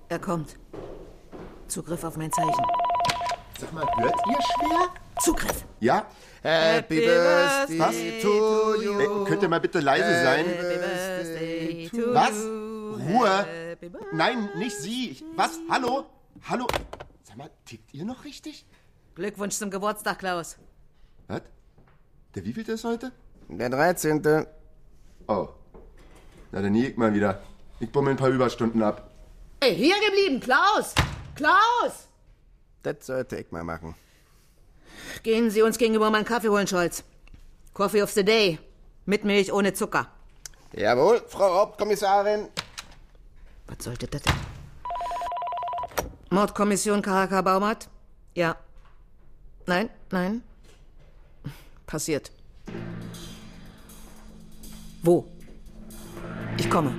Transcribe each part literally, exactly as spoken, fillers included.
Er kommt. Zugriff auf mein Zeichen. Sag mal, hört ihr schwer? Zugriff. Ja? Happy Birthday Was? to you. Äh, könnt ihr mal bitte leise sein? Birthday to Was? you. Ruhe! Happy birthday. Nein, nicht Sie. Ich, was? Hallo? Hallo? Sag mal, tickt ihr noch richtig? Glückwunsch zum Geburtstag, Klaus. Was? Der wievielte ist heute? Der dreizehnte. Oh. Na, dann nie ich mal wieder. Ich bummel ein paar Überstunden ab. Ey, hier geblieben, Klaus! Klaus! Das sollte ich mal machen. Gehen Sie uns gegenüber mal einen Kaffee holen, Scholz. Coffee of the day. Mit Milch, ohne Zucker. Jawohl, Frau Hauptkommissarin. Was sollte das denn? Mordkommission K H K Baumat? Ja. Nein, nein. Passiert. Wo? Ich komme.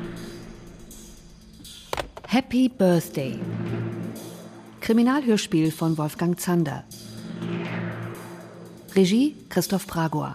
Happy Birthday. Kriminalhörspiel von Wolfgang Zander. Regie Christoph Pragor.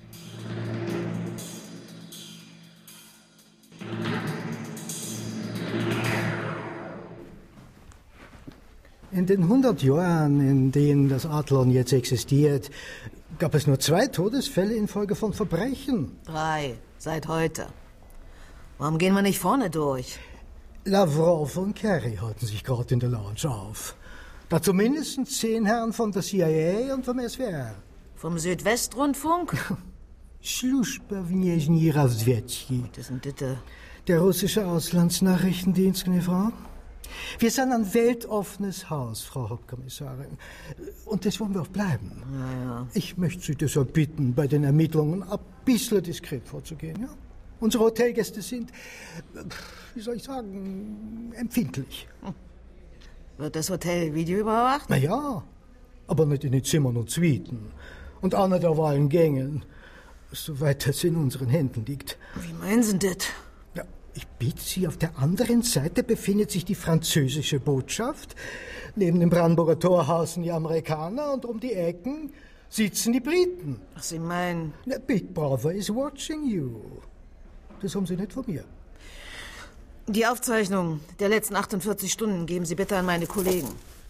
In den hundert Jahren, in denen das Adlon jetzt existiert, gab es nur zwei Todesfälle infolge von Verbrechen. Drei. Seit heute. Warum gehen wir nicht vorne durch? Lavrov und Kerry halten sich gerade in der Lounge auf. Dazu mindestens zehn Herren von der C I A und vom S W R. Vom Südwestrundfunk? Služba vnější разведки. Das sind Ditte. Der russische Auslandsnachrichtendienst, meine Frau. Wir sind ein weltoffenes Haus, Frau Hauptkommissarin. Und das wollen wir auch bleiben. Ja, ja. Ich möchte Sie deshalb bitten, bei den Ermittlungen ein bisschen diskret vorzugehen. Ja? Unsere Hotelgäste sind, wie soll ich sagen, empfindlich. Wird das Hotel Video überwacht? Na ja, aber nicht in den Zimmern und Suiten. Und auch nicht auf allen Gängen, soweit das in unseren Händen liegt. Wie meinen Sie das? Ja, ich bitte Sie, auf der anderen Seite befindet sich die französische Botschaft. Neben dem Brandenburger Tor hausen die Amerikaner und um die Ecken sitzen die Briten. Ach, Sie meinen... Na, Big Brother is watching you. Das haben Sie nicht von mir. Die Aufzeichnung der letzten achtundvierzig Stunden geben Sie bitte an meine Kollegen.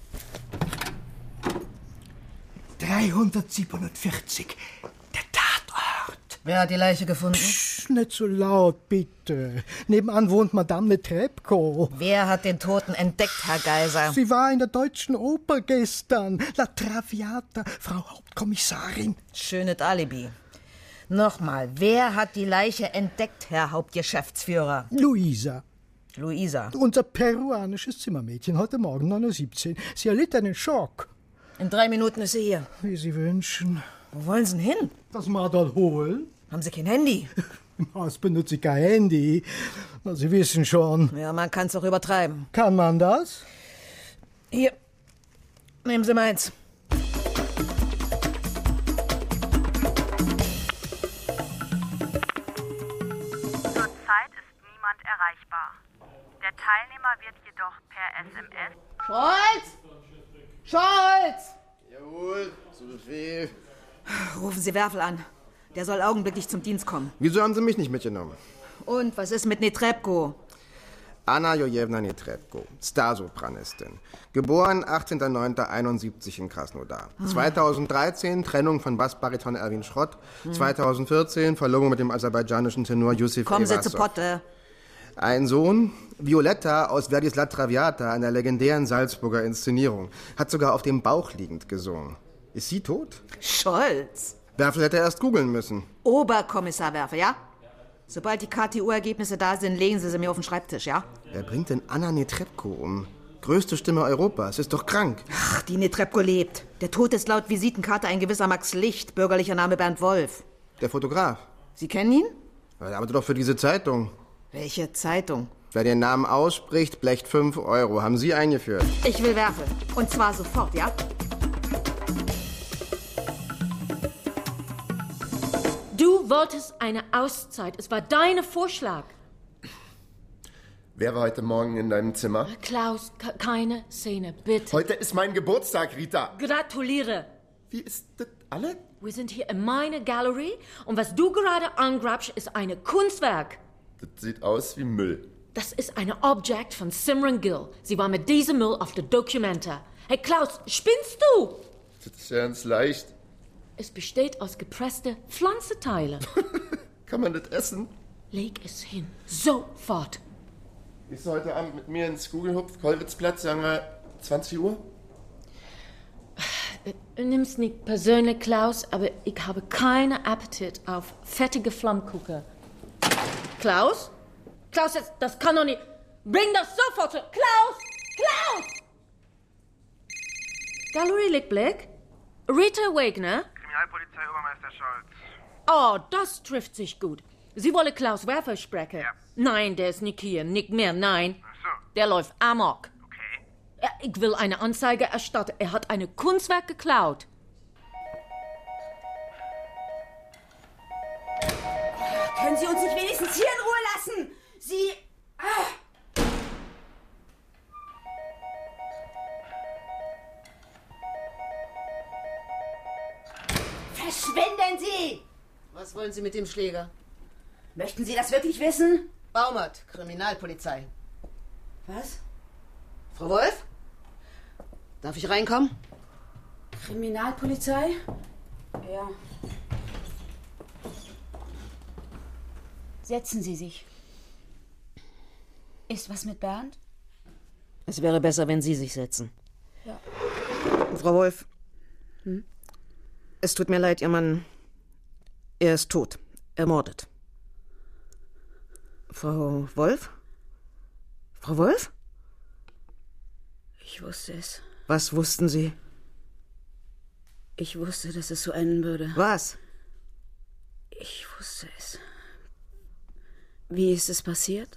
dreihundertsiebenundvierzig. Der Tatort. Wer hat die Leiche gefunden? Psst, nicht so laut, bitte. Nebenan wohnt Madame Netrebko. Wer hat den Toten entdeckt, Herr Geiser? Sie war in der Deutschen Oper gestern. La Traviata, Frau Hauptkommissarin. Schönes Alibi. Nochmal, wer hat die Leiche entdeckt, Herr Hauptgeschäftsführer? Luisa. Luisa. Unser peruanisches Zimmermädchen, heute Morgen neun Uhr siebzehn. Sie erlitt einen Schock. In drei Minuten ist sie hier. Wie Sie wünschen. Wo wollen Sie denn hin? Das mal dort holen. Haben Sie kein Handy? Im Haus benutze ich kein Handy. Na, Sie wissen schon. Ja, man kann es auch übertreiben. Kann man das? Hier, nehmen Sie meins. Zurzeit ist niemand erreichbar. Der Teilnehmer wird jedoch per S M S... Scholz! Scholz! Jawohl, zu Befehl. Rufen Sie Werfel an. Der soll augenblicklich zum Dienst kommen. Wieso haben Sie mich nicht mitgenommen? Und was ist mit Netrebko? Anna Jojewna Netrebko, Starsopranistin. Geboren achtzehnter neunter einundsiebzig in Krasnodar. zweitausenddreizehn Trennung von Bassbariton Erwin Schrott. zweitausendvierzehn Verlobung mit dem aserbaidschanischen Tenor Yusif Kommen Sie Evasov. zu Potte. Ein Sohn, Violetta aus Verdis La Traviata, einer legendären Salzburger Inszenierung, hat sogar auf dem Bauch liegend gesungen. Ist sie tot? Scholz. Werfel hätte erst googeln müssen. Oberkommissar Werfel, ja? Sobald die K T U-Ergebnisse da sind, legen Sie sie mir auf den Schreibtisch, ja? Wer bringt denn Anna Netrebko um? Größte Stimme Europas, ist doch krank. Ach, die Netrebko lebt. Der Tod ist laut Visitenkarte ein gewisser Max Licht, bürgerlicher Name Bernd Wolf. Der Fotograf. Sie kennen ihn? Er arbeitet doch für diese Zeitung. Welche Zeitung? Wer den Namen ausspricht, blecht fünf Euro. Haben Sie eingeführt? Ich will Werfel. Und zwar sofort, ja? Du wolltest eine Auszeit. Es war dein Vorschlag. Wer war heute Morgen in deinem Zimmer? Klaus, ke- keine Szene, bitte. Heute ist mein Geburtstag, Rita. Gratuliere. Wie ist das alle? Wir sind hier in meiner Galerie und was du gerade angrabst, ist ein Kunstwerk. Das sieht aus wie Müll. Das ist eine Objekt von Simran Gill. Sie war mit diesem Müll auf der Documenta. Hey Klaus, spinnst du? Das ist ganz leicht. Es besteht aus gepressten Pflanzenteilen. Kann man das essen? Leg es hin. Sofort. Gehst du heute Abend mit mir ins Gugelhupf, Kollwitzplatz, sagen wir zwanzig Uhr? Du nimmst nicht persönlich, Klaus, aber ich habe keinen Appetit auf fettige Flammkuchen. Klaus? Klaus, das, das kann doch nicht... Bring das sofort zu... Klaus! Klaus! Galerie Lichtblick? Rita Wagner? Kriminalpolizei Obermeister Scholz. Oh, das trifft sich gut. Sie wollen Klaus Werfer sprechen? Ja. Nein, der ist nicht hier. Nicht mehr, nein. Ach so. Der läuft amok. Okay. Ja, ich will eine Anzeige erstatten. Er hat eine Kunstwerk geklaut. Können Sie uns nicht wenigstens hier in Ruhe lassen? Sie... Ah. Verschwinden Sie! Was wollen Sie mit dem Schläger? Möchten Sie das wirklich wissen? Baumert, Kriminalpolizei. Was? Frau Wolf? Darf ich reinkommen? Kriminalpolizei? Ja. Setzen Sie sich. Ist was mit Bernd? Es wäre besser, wenn Sie sich setzen. Ja. Frau Wolf, hm? Es tut mir leid, Ihr Mann, er ist tot, ermordet. Frau Wolf? Frau Wolf? Ich wusste es. Was wussten Sie? Ich wusste, dass es so enden würde. Was? Ich wusste es. Wie ist es passiert?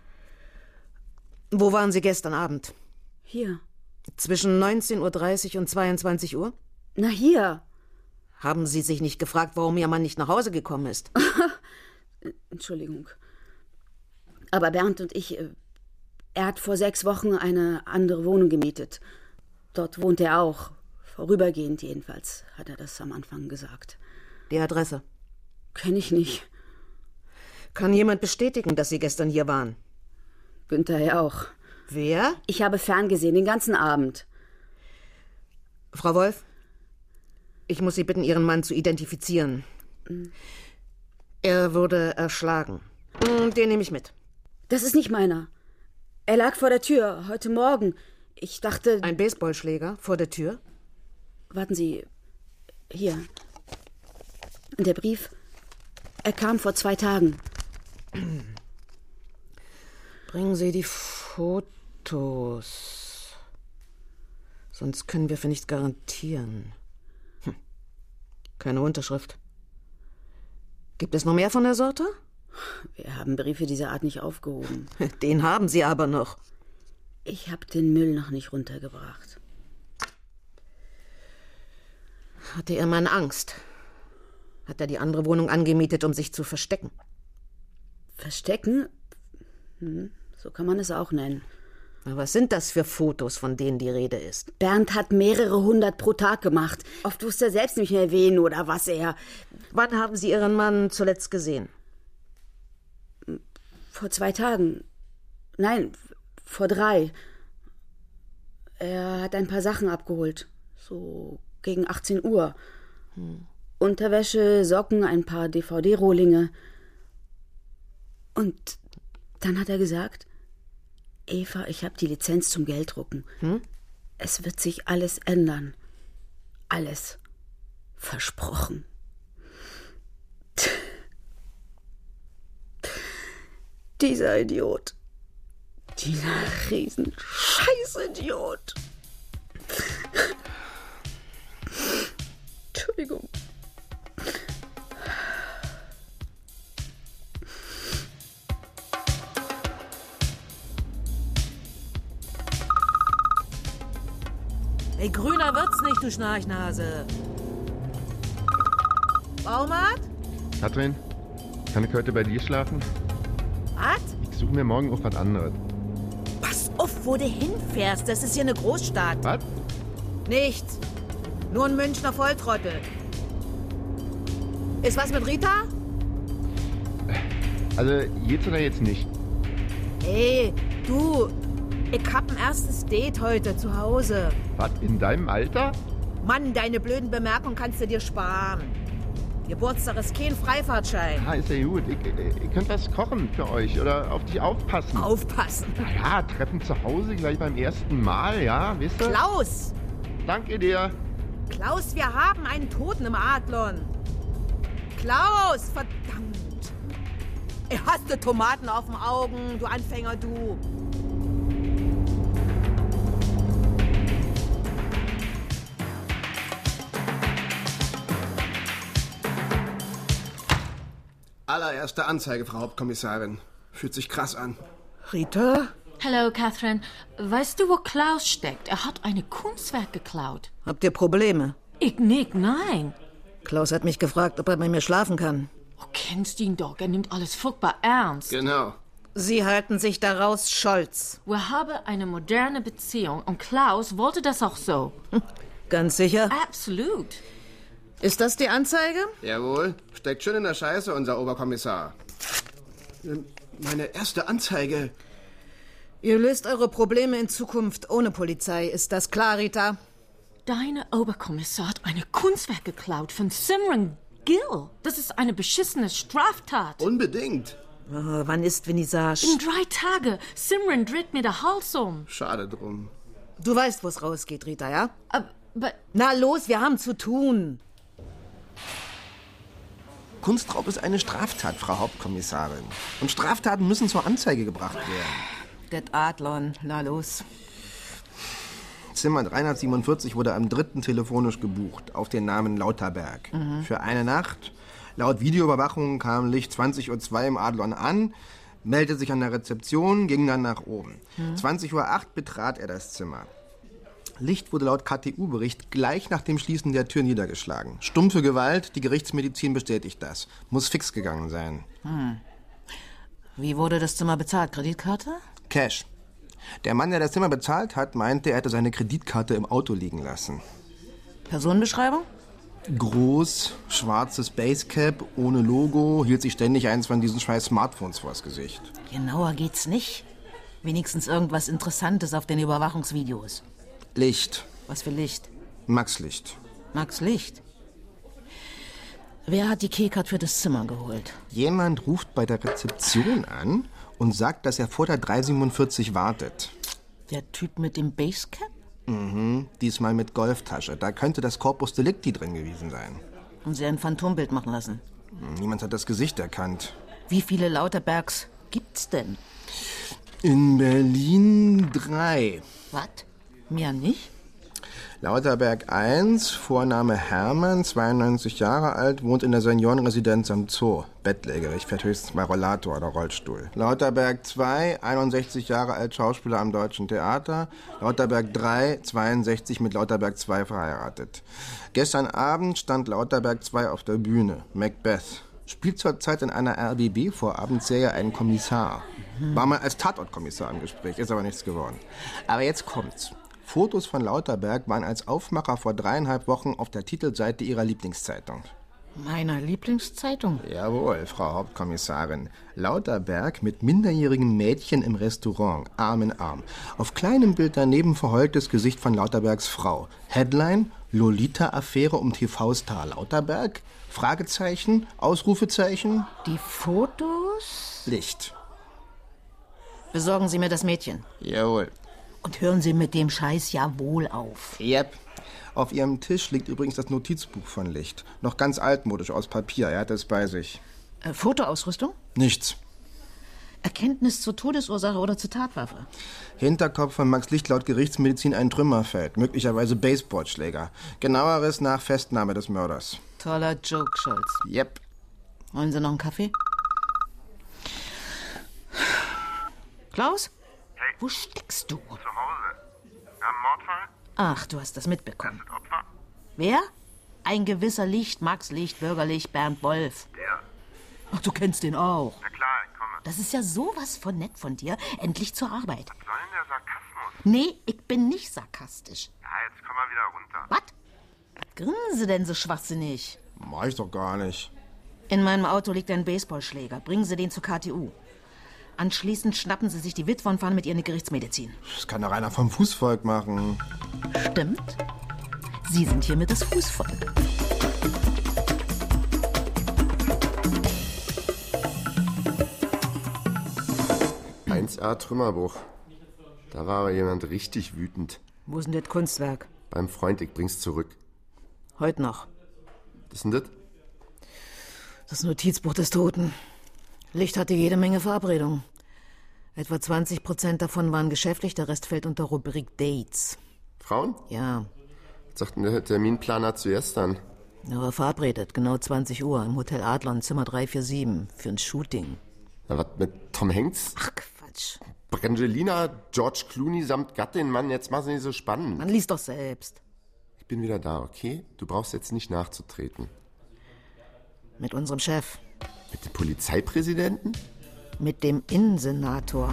Wo waren Sie gestern Abend? Hier. Zwischen neunzehn Uhr dreißig und zweiundzwanzig Uhr? Na, hier. Haben Sie sich nicht gefragt, warum Ihr Mann nicht nach Hause gekommen ist? Entschuldigung. Aber Bernd und ich... Er hat vor sechs Wochen eine andere Wohnung gemietet. Dort wohnt er auch. Vorübergehend jedenfalls, hat er das am Anfang gesagt. Die Adresse? Kenn ich nicht. Kann jemand bestätigen, dass Sie gestern hier waren? Günther ja auch. Wer? Ich habe ferngesehen, den ganzen Abend. Frau Wolf, ich muss Sie bitten, Ihren Mann zu identifizieren. Mhm. Er wurde erschlagen. Den nehme ich mit. Das ist nicht meiner. Er lag vor der Tür, heute Morgen. Ich dachte... Ein Baseballschläger vor der Tür? Warten Sie. Hier. Der Brief. Er kam vor zwei Tagen. Bringen Sie die Fotos. Sonst können wir für nichts garantieren. Hm. Keine Unterschrift. Gibt es noch mehr von der Sorte? Wir haben Briefe dieser Art nicht aufgehoben. Den haben Sie aber noch. Ich habe den Müll noch nicht runtergebracht. Hatte Ihr Mann Angst? Hat er die andere Wohnung angemietet, um sich zu verstecken? Verstecken? Hm, so kann man es auch nennen. Aber was sind das für Fotos, von denen die Rede ist? Bernd hat mehrere hundert pro Tag gemacht. Oft wusste er selbst nicht mehr, wen oder was er... Wann haben Sie Ihren Mann zuletzt gesehen? Vor zwei Tagen. Nein, vor drei. Er hat ein paar Sachen abgeholt. So gegen achtzehn Uhr. Hm. Unterwäsche, Socken, ein paar D V D-Rohlinge. Und dann hat er gesagt, Eva, ich habe die Lizenz zum Gelddrucken. Hm? Es wird sich alles ändern. Alles. Versprochen. Dieser Idiot. Dieser riesen Scheißidiot. Entschuldigung. Ey, grüner wird's nicht, du Schnarchnase. Baumart? Katrin, kann ich heute bei dir schlafen? Was? Ich suche mir morgen auch was anderes. Pass auf, wo du hinfährst. Das ist hier eine Großstadt. Was? Nichts. Nur ein Münchner Volltrottel. Ist was mit Rita? Also, jetzt oder jetzt nicht? Hey, du, ich hab ein erstes Date heute zu Hause. Was, in deinem Alter? Mann, deine blöden Bemerkungen kannst du dir sparen. Geburtstag ist kein Freifahrtschein. Ah, ist ja gut. Ich, ich, ich könnte was kochen für euch oder auf dich aufpassen. Aufpassen? Ja, Treffen zu Hause gleich beim ersten Mal, ja, wisst ihr? Klaus! Danke dir. Klaus, wir haben einen Toten im Adlon. Klaus, verdammt. Ey, hast du Tomaten auf den Augen, du Anfänger, du? Allererste Anzeige, Frau Hauptkommissarin. Fühlt sich krass an. Rita? Hallo, Catherine. Weißt du, wo Klaus steckt? Er hat ein Kunstwerk geklaut. Habt ihr Probleme? Ich nicht, nein. Klaus hat mich gefragt, ob er bei mir schlafen kann. Du kennst ihn doch, er nimmt alles furchtbar ernst. Genau. Sie halten sich daraus stolz. Wir haben eine moderne Beziehung und Klaus wollte das auch so. Ganz sicher? Absolut. Ist das die Anzeige? Jawohl. Steckt schön in der Scheiße, unser Oberkommissar. Meine erste Anzeige. Ihr löst eure Probleme in Zukunft ohne Polizei. Ist das klar, Rita? Deine Oberkommissar hat ein Kunstwerk geklaut von Simran Gill. Das ist eine beschissene Straftat. Unbedingt. Oh, wann ist Vernissage? In drei Tagen. Simran dreht mir den Hals um. Schade drum. Du weißt, wo es rausgeht, Rita, ja? Aber, aber... Na los, wir haben zu tun. Kunstraub ist eine Straftat, Frau Hauptkommissarin. Und Straftaten müssen zur Anzeige gebracht werden. Det Adlon, na los. Zimmer dreihundertsiebenundvierzig wurde am dritten telefonisch gebucht, auf den Namen Lauterberg. Mhm. Für eine Nacht. Laut Videoüberwachung kam Licht zwanzig Uhr zwei im Adlon an, meldete sich an der Rezeption, ging dann nach oben. Mhm. zwanzig Uhr acht betrat er das Zimmer. Licht wurde laut K T U-Bericht gleich nach dem Schließen der Tür niedergeschlagen. Stumpfe Gewalt, die Gerichtsmedizin bestätigt das. Muss fix gegangen sein. Hm. Wie wurde das Zimmer bezahlt? Kreditkarte? Cash. Der Mann, der das Zimmer bezahlt hat, meinte, er hätte seine Kreditkarte im Auto liegen lassen. Personenbeschreibung? Groß, schwarzes Basecap, ohne Logo, hielt sich ständig eins von diesen scheiß Smartphones vors Gesicht. Genauer geht's nicht. Wenigstens irgendwas Interessantes auf den Überwachungsvideos. Licht. Was für Licht? Max Licht. Max Licht? Wer hat die Keycard für das Zimmer geholt? Jemand ruft bei der Rezeption an und sagt, dass er vor der drei siebenundvierzig wartet. Der Typ mit dem Basecap? Mhm, diesmal mit Golftasche. Da könnte das Corpus Delicti drin gewesen sein. Haben Sie ein Phantombild machen lassen? Niemand hat das Gesicht erkannt. Wie viele Lauterbergs gibt's denn? In Berlin drei. Was? Mehr nicht? Lauterberg eins, Vorname Hermann, zweiundneunzig Jahre alt, wohnt in der Seniorenresidenz am Zoo. Bettlägerig, fährt höchstens mal Rollator oder Rollstuhl. Lauterberg zwei, einundsechzig Jahre alt, Schauspieler am Deutschen Theater. Lauterberg drei, zweiundsechzig, mit Lauterberg zwei verheiratet. Gestern Abend stand Lauterberg zwei auf der Bühne, Macbeth. Spielt zurzeit in einer R B B-Vorabendserie einen Kommissar. War mal als Tatortkommissar im Gespräch, ist aber nichts geworden. Aber jetzt kommt's. Fotos von Lauterberg waren als Aufmacher vor dreieinhalb Wochen auf der Titelseite ihrer Lieblingszeitung. Meiner Lieblingszeitung? Jawohl, Frau Hauptkommissarin. Lauterberg mit minderjährigem Mädchen im Restaurant, Arm in Arm. Auf kleinem Bild daneben verheultes Gesicht von Lauterbergs Frau. Headline: Lolita-Affäre um T V-Star Lauterberg? Fragezeichen? Ausrufezeichen? Die Fotos? Licht. Besorgen Sie mir das Mädchen. Jawohl. Und hören Sie mit dem Scheiß ja wohl auf. Yep. Auf Ihrem Tisch liegt übrigens das Notizbuch von Licht. Noch ganz altmodisch, aus Papier. Er hat es bei sich. Äh, Fotoausrüstung? Nichts. Erkenntnis zur Todesursache oder zur Tatwaffe? Hinterkopf von Max Licht laut Gerichtsmedizin ein Trümmerfeld. Möglicherweise Baseballschläger. Genaueres nach Festnahme des Mörders. Toller Joke, Scholz. Yep. Wollen Sie noch einen Kaffee? Klaus? Hey. Wo steckst du? Zu Hause. Wir haben einen Mordfall? Ach, du hast das mitbekommen. Das sind Opfer? Wer? Ein gewisser Licht, Max Licht, Bürgerlicht, Bernd Wolf. Der. Ach, du kennst den auch. Na klar, ich komme. Das ist ja sowas von nett von dir. Endlich zur Arbeit. Was soll denn der Sarkasmus? Nee, ich bin nicht sarkastisch. Ja, jetzt komm mal wieder runter. Was? Was grinsen Sie denn so schwachsinnig? Mach ich doch gar nicht. In meinem Auto liegt ein Baseballschläger. Bringen Sie den zur K T U. Anschließend schnappen Sie sich die Witwe und fahren mit ihr in die Gerichtsmedizin. Das kann doch einer vom Fußvolk machen. Stimmt. Sie sind hiermit das Fußvolk. eins a Trümmerbruch. Da war aber jemand richtig wütend. Wo ist denn das Kunstwerk? Beim Freund, ich bring's zurück. Heute noch. Was ist denn das? Das Notizbuch des Toten. Licht hatte jede Menge Verabredungen. Etwa zwanzig Prozent davon waren geschäftlich, der Rest fällt unter Rubrik Dates. Frauen? Ja. Was sagt denn der Terminplaner zuerst dann? Er war verabredet, genau zwanzig Uhr, im Hotel Adlon, Zimmer drei vier sieben, für ein Shooting. Na, was mit Tom Hanks? Ach, Quatsch. Brangelina, George Clooney samt Gattin, Mann, jetzt mach's nicht so spannend. Man liest doch selbst. Ich bin wieder da, okay? Du brauchst jetzt nicht nachzutreten. Mit unserem Chef. Mit dem Polizeipräsidenten? Mit dem Innensenator.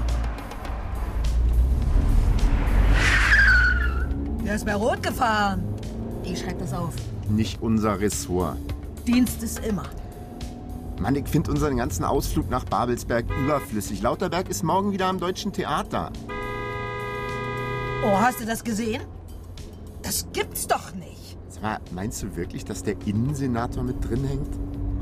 Der ist bei Rot gefahren. Ich schreib das auf. Nicht unser Ressort. Dienst ist immer. Mann, ich finde unseren ganzen Ausflug nach Babelsberg überflüssig. Lauterberg ist morgen wieder am Deutschen Theater. Oh, hast du das gesehen? Das gibt's doch nicht. Sag mal, meinst du wirklich, dass der Innensenator mit drin hängt?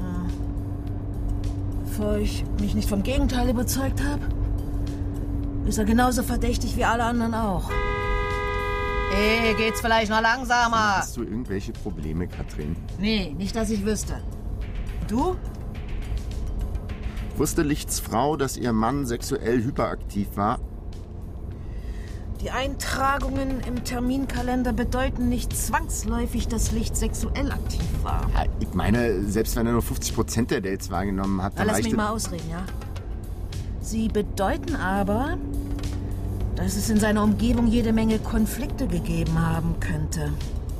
Bevor ich mich nicht vom Gegenteil überzeugt habe, ist er genauso verdächtig wie alle anderen auch. Ey, geht's vielleicht noch langsamer? Hast du irgendwelche Probleme, Katrin? Nee, nicht, dass ich wüsste. Du? Wusste Lichts Frau, dass ihr Mann sexuell hyperaktiv war? Die Eintragungen im Terminkalender bedeuten nicht zwangsläufig, dass Licht sexuell aktiv war. Ja, ich meine, selbst wenn er nur fünfzig Prozent der Dates wahrgenommen hat, Na, dann lass reicht mich es- mal ausreden, ja? Sie bedeuten aber, dass es in seiner Umgebung jede Menge Konflikte gegeben haben könnte.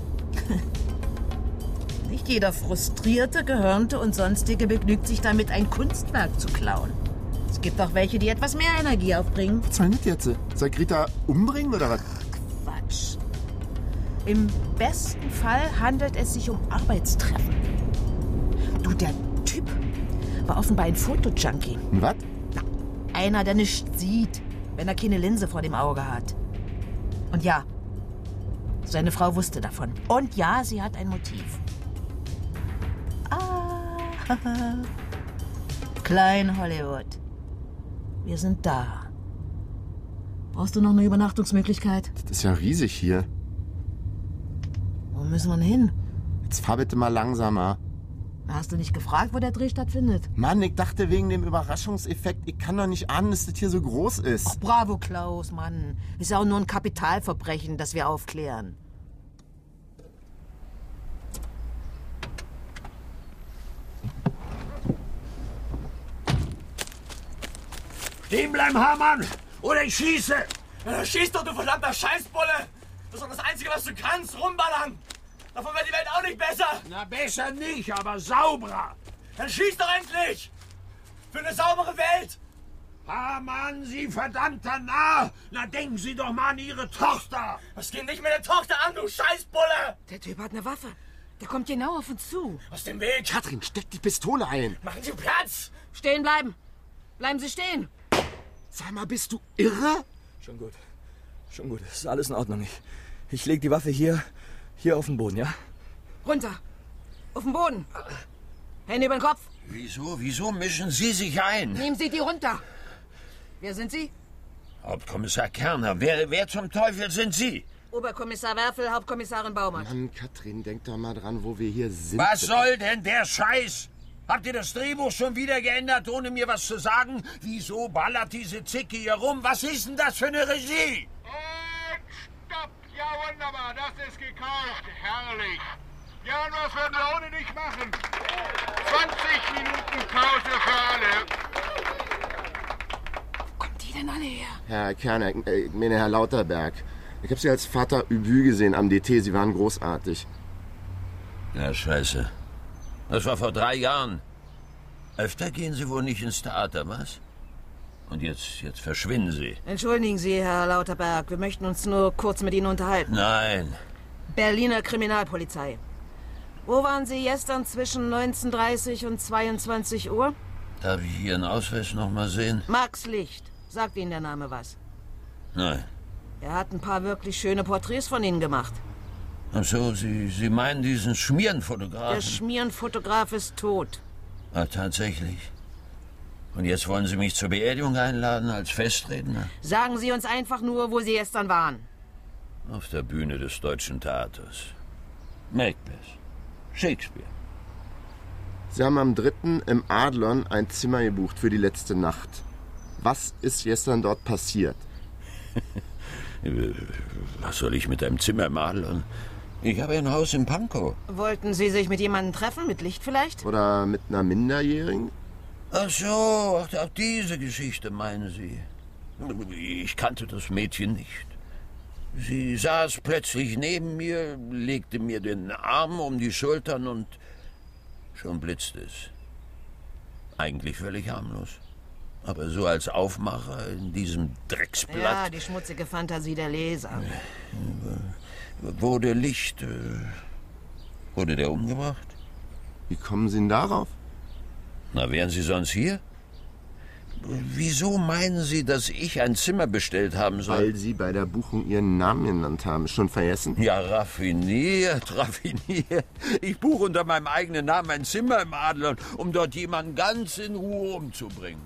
Nicht jeder Frustrierte, Gehörnte und Sonstige begnügt sich damit, ein Kunstwerk zu klauen. Es gibt auch welche, die etwas mehr Energie aufbringen. Was soll das jetzt? Soll Greta umbringen oder was? Quatsch. Im besten Fall handelt es sich um Arbeitstreffen. Du, der Typ war offenbar ein Fotojunkie. Was? Einer, der nichts sieht, wenn er keine Linse vor dem Auge hat. Und ja, seine Frau wusste davon. Und ja, sie hat ein Motiv. Ah, Klein Hollywood. Wir sind da. Brauchst du noch eine Übernachtungsmöglichkeit? Das ist ja riesig hier. Wo müssen wir denn hin? Jetzt fahr bitte mal langsamer. Hast du nicht gefragt, wo der Dreh stattfindet? Mann, ich dachte wegen dem Überraschungseffekt, ich kann doch nicht ahnen, dass das hier so groß ist. Ach, bravo, Klaus, Mann. Ist ja auch nur ein Kapitalverbrechen, das wir aufklären. Stehen bleiben, Hamann! Oder ich schieße! Ja, schieß doch, du verdammter Scheißbulle! Das ist doch das Einzige, was du kannst, rumballern! Davon wird die Welt auch nicht besser! Na, besser nicht, aber sauberer! Dann schieß doch endlich! Für eine saubere Welt! Hamann, Sie verdammter Narr! Na, denken Sie doch mal an Ihre Tochter! Was geht nicht mit der Tochter an, du Scheißbulle? Der Typ hat eine Waffe. Der kommt genau auf uns zu. Aus dem Weg! Katrin, steck die Pistole ein! Machen Sie Platz! Stehen bleiben! Bleiben Sie stehen! Sag mal, bist du irre? Schon gut. Schon gut. Ist alles in Ordnung. Ich, ich leg die Waffe hier, hier auf den Boden, ja? Runter! Auf den Boden! Hände über den Kopf! Wieso, wieso mischen Sie sich ein? Nehmen Sie die runter! Wer sind Sie? Hauptkommissar Kerner, wer, wer zum Teufel sind Sie? Oberkommissar Werfel, Hauptkommissarin Baumann. Mann, Katrin, denk doch mal dran, wo wir hier sind. Was soll denn der Scheiß? Habt ihr das Drehbuch schon wieder geändert, ohne mir was zu sagen? Wieso ballert diese Zicke hier rum? Was ist denn das für eine Regie? Und stopp! Ja, wunderbar, das ist gekauft. Herrlich. Ja, und was würden wir ohne dich machen? zwanzig Minuten Pause für alle. Wo kommen die denn alle her? Herr Kerner, äh, ich meine Herr Lauterberg. Ich habe Sie als Vater Übü gesehen am D T. Sie waren großartig. Ja, scheiße. Das war vor drei Jahren. Öfter gehen Sie wohl nicht ins Theater, was? Und jetzt, jetzt verschwinden Sie. Entschuldigen Sie, Herr Lauterberg. Wir möchten uns nur kurz mit Ihnen unterhalten. Nein. Berliner Kriminalpolizei. Wo waren Sie gestern zwischen neunzehn Uhr dreißig und zweiundzwanzig Uhr? Darf ich Ihren Ausweis noch mal sehen? Max Licht. Sagt Ihnen der Name was? Nein. Er hat ein paar wirklich schöne Porträts von Ihnen gemacht. Ach so, Sie, Sie meinen diesen Schmierenfotografen? Der Schmierenfotograf ist tot. Ah, tatsächlich. Und jetzt wollen Sie mich zur Beerdigung einladen als Festredner? Sagen Sie uns einfach nur, wo Sie gestern waren. Auf der Bühne des Deutschen Theaters. Macbeth. Shakespeare. Sie haben am dritten im Adlon ein Zimmer gebucht für die letzte Nacht. Was ist gestern dort passiert? Was soll ich mit einem Zimmer im Adlon? Ich habe ein Haus in Pankow. Wollten Sie sich mit jemandem treffen? Mit Licht vielleicht? Oder mit einer Minderjährigen? Ach so, ach, auch diese Geschichte meinen Sie. Ich kannte das Mädchen nicht. Sie saß plötzlich neben mir, legte mir den Arm um die Schultern und schon blitzte es. Eigentlich völlig harmlos. Aber so als Aufmacher in diesem Drecksblatt... Ja, die schmutzige Fantasie der Leser. Wurde Licht... Wurde der umgebracht? Wie kommen Sie denn darauf? Na, wären Sie sonst hier? Wieso meinen Sie, dass ich ein Zimmer bestellt haben soll? Weil Sie bei der Buchung Ihren Namen genannt haben. Schon vergessen? Ja, raffiniert, raffiniert. Ich buche unter meinem eigenen Namen ein Zimmer im Adlon, um dort jemanden ganz in Ruhe umzubringen.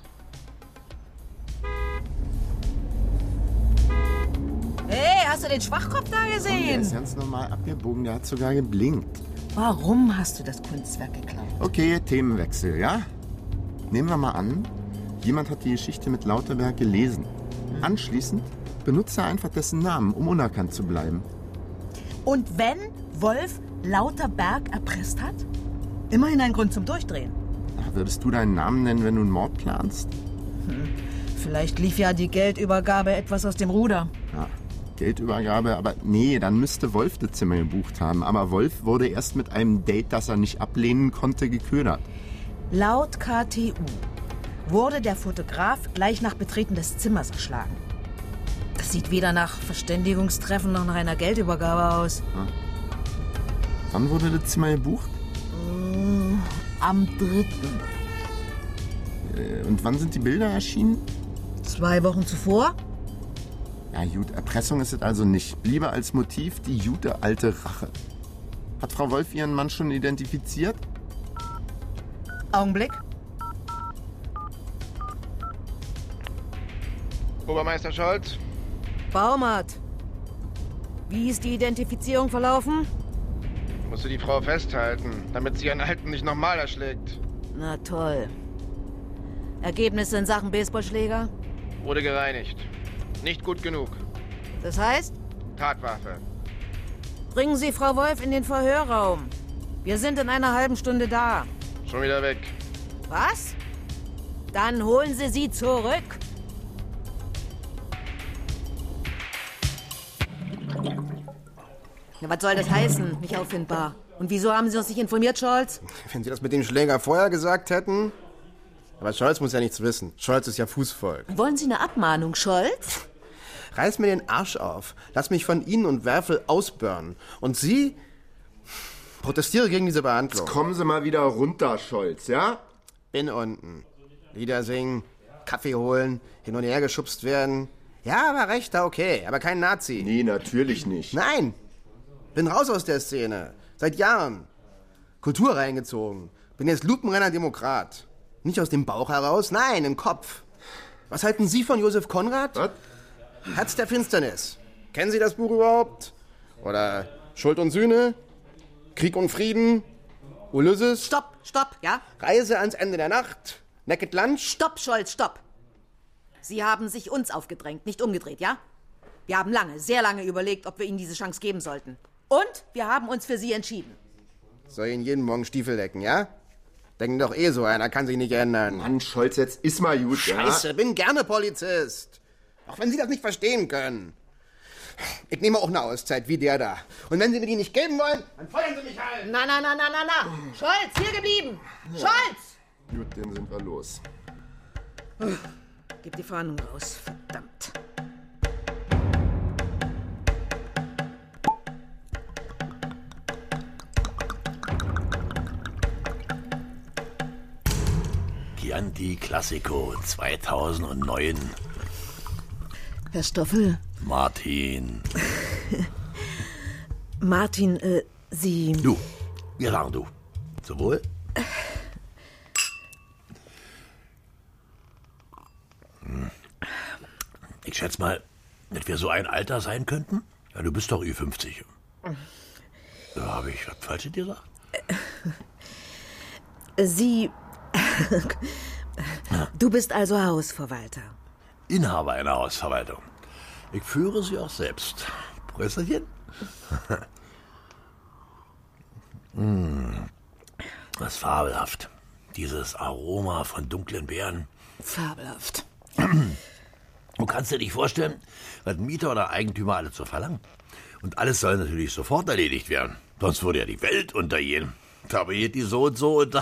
Hey, hast du den Schwachkopf da gesehen? Der ist ganz normal abgebogen, der hat sogar geblinkt. Warum hast du das Kunstwerk geklaut? Okay, Themenwechsel, ja? Nehmen wir mal an, jemand hat die Geschichte mit Lauterberg gelesen. Anschließend benutzt er einfach dessen Namen, um unerkannt zu bleiben. Und wenn Wolf Lauterberg erpresst hat? Immerhin ein Grund zum Durchdrehen. Ach, würdest du deinen Namen nennen, wenn du einen Mord planst? Hm. Vielleicht lief ja die Geldübergabe etwas aus dem Ruder. Ja, Geldübergabe, aber nee, dann müsste Wolf das Zimmer gebucht haben. Aber Wolf wurde erst mit einem Date, das er nicht ablehnen konnte, geködert. Laut K T U wurde der Fotograf gleich nach Betreten des Zimmers erschlagen. Das sieht weder nach Verständigungstreffen noch nach einer Geldübergabe aus. Ja. Wann wurde das Zimmer gebucht? Uh, am dritten. Äh, und wann sind die Bilder erschienen? Zwei Wochen zuvor. Ja gut, Erpressung ist es also nicht. Bliebe als Motiv die gute alte Rache. Hat Frau Wolf ihren Mann schon identifiziert? Augenblick. Obermeister Scholz? Baumert. Wie ist die Identifizierung verlaufen? Musst du die Frau festhalten, damit sie ihren Alten nicht nochmal erschlägt. Na toll. Ergebnisse in Sachen Baseballschläger? Wurde gereinigt. Nicht gut genug. Das heißt? Tatwaffe. Bringen Sie Frau Wolf in den Verhörraum. Wir sind in einer halben Stunde da. Schon wieder weg. Was? Dann holen Sie sie zurück. Na, was soll das heißen? Nicht auffindbar. Und wieso haben Sie uns nicht informiert, Scholz? Wenn Sie das mit dem Schläger vorher gesagt hätten. Aber Scholz muss ja nichts wissen. Scholz ist ja Fußvolk. Wollen Sie eine Abmahnung, Scholz? Reiß mir den Arsch auf. Lass mich von Ihnen und Werfel ausbörnen. Und Sie? Protestiere gegen diese Behandlung. Jetzt kommen Sie mal wieder runter, Scholz, ja? Bin unten. Lieder singen, Kaffee holen, hin und her geschubst werden. Ja, war rechter, okay, aber kein Nazi. Nee, natürlich nicht. Nein! Bin raus aus der Szene. Seit Jahren. Kultur reingezogen. Bin jetzt lupenreiner Demokrat. Nicht aus dem Bauch heraus, nein, im Kopf. Was halten Sie von Josef Konrad? Was? Herz der Finsternis. Kennen Sie das Buch überhaupt? Oder Schuld und Sühne? Krieg und Frieden? Ulysses? Stopp, stopp, ja? Reise ans Ende der Nacht? Naked Lunch? Stopp, Scholz, stopp. Sie haben sich uns aufgedrängt, nicht umgedreht, ja? Wir haben lange, sehr lange überlegt, ob wir Ihnen diese Chance geben sollten. Und wir haben uns für Sie entschieden. Soll Ihnen jeden Morgen Stiefel lecken, ja? Denken doch eh so, einer kann sich nicht ändern. Mann, Scholz, jetzt ist mal gut, Scheiße, ja? bin gerne Polizist. Auch wenn Sie das nicht verstehen können. Ich nehme auch eine Auszeit, wie der da. Und wenn Sie mir die nicht geben wollen, dann feuern Sie mich halt. Na, na, na, na, na, na. Scholz, hier geblieben. Ja. Scholz! Gut, dann sind wir los. Gib die Fahndung raus, verdammt. Chianti Classico zweitausendneun. Herr Stoffel. Martin. Martin, äh, Sie... Du, wir sagen du. Zum Wohl. Hm. Ich schätze mal, dass wir so ein Alter sein könnten. Ja, du bist doch Ü fünfzig. Da habe ich was Falsches gesagt? Sie... Du bist also Hausverwalter. Inhaber einer Hausverwaltung. Ich führe sie auch selbst. Prösterchen. mm. Das ist fabelhaft. Dieses Aroma von dunklen Beeren. Fabelhaft. Du kannst dir nicht vorstellen, was Mieter oder Eigentümer alle zu verlangen. Und alles soll natürlich sofort erledigt werden. Sonst würde ja die Welt untergehen. Da geht die so und so unter.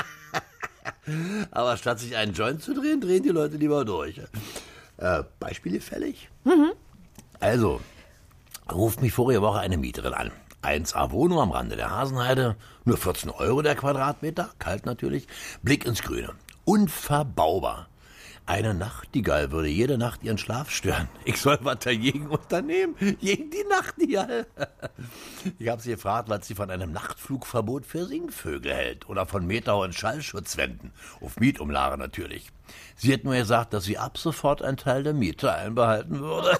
Aber statt sich einen Joint zu drehen, drehen die Leute lieber durch. Äh, Beispiele fällig? Mhm. Also, ruft mich vorige Woche eine Mieterin an. eins A Wohnung am Rande der Hasenheide, nur vierzehn Euro der Quadratmeter, kalt natürlich, Blick ins Grüne. Unverbaubar. Eine Nachtigall würde jede Nacht ihren Schlaf stören. Ich soll was dagegen unternehmen, gegen die Nachtigall. Ich habe sie gefragt, was sie von einem Nachtflugverbot für Singvögel hält oder von Meter- und Schallschutzwänden, auf Mietumlage natürlich. Sie hat nur gesagt, dass sie ab sofort einen Teil der Miete einbehalten würde.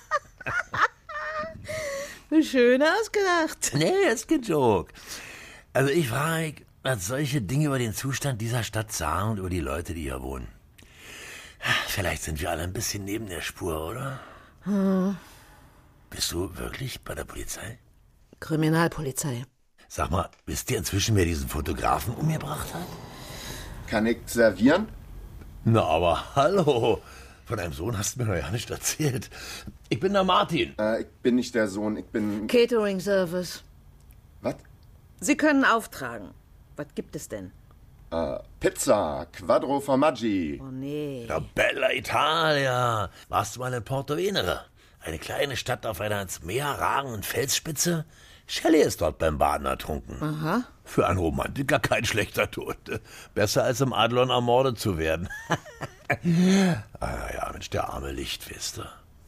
Schön ausgedacht. Nee, ist kein Joke. Also ich frage, was solche Dinge über den Zustand dieser Stadt sagen und über die Leute, die hier wohnen. Vielleicht sind wir alle ein bisschen neben der Spur, oder? Hm. Bist du wirklich bei der Polizei? Kriminalpolizei. Sag mal, wisst ihr inzwischen, wer diesen Fotografen umgebracht hat? Kann ich servieren? Na, aber hallo. Von deinem Sohn hast du mir noch ja nicht erzählt. Ich bin der Martin. Äh, ich bin nicht der Sohn, ich bin... Catering Service. Was? Sie können auftragen. Was gibt es denn? Äh, Pizza, Quattro Formaggi. Oh nee. Ja, Bella Italia. Warst du mal in Porto Venere? Eine kleine Stadt auf einer ins Meer ragenden Felsspitze? Shelley ist dort beim Baden ertrunken. Aha. Für einen Romantiker kein schlechter Tod. Besser als im Adlon ermordet zu werden. ah ja, Mensch, der arme Lichtfeste.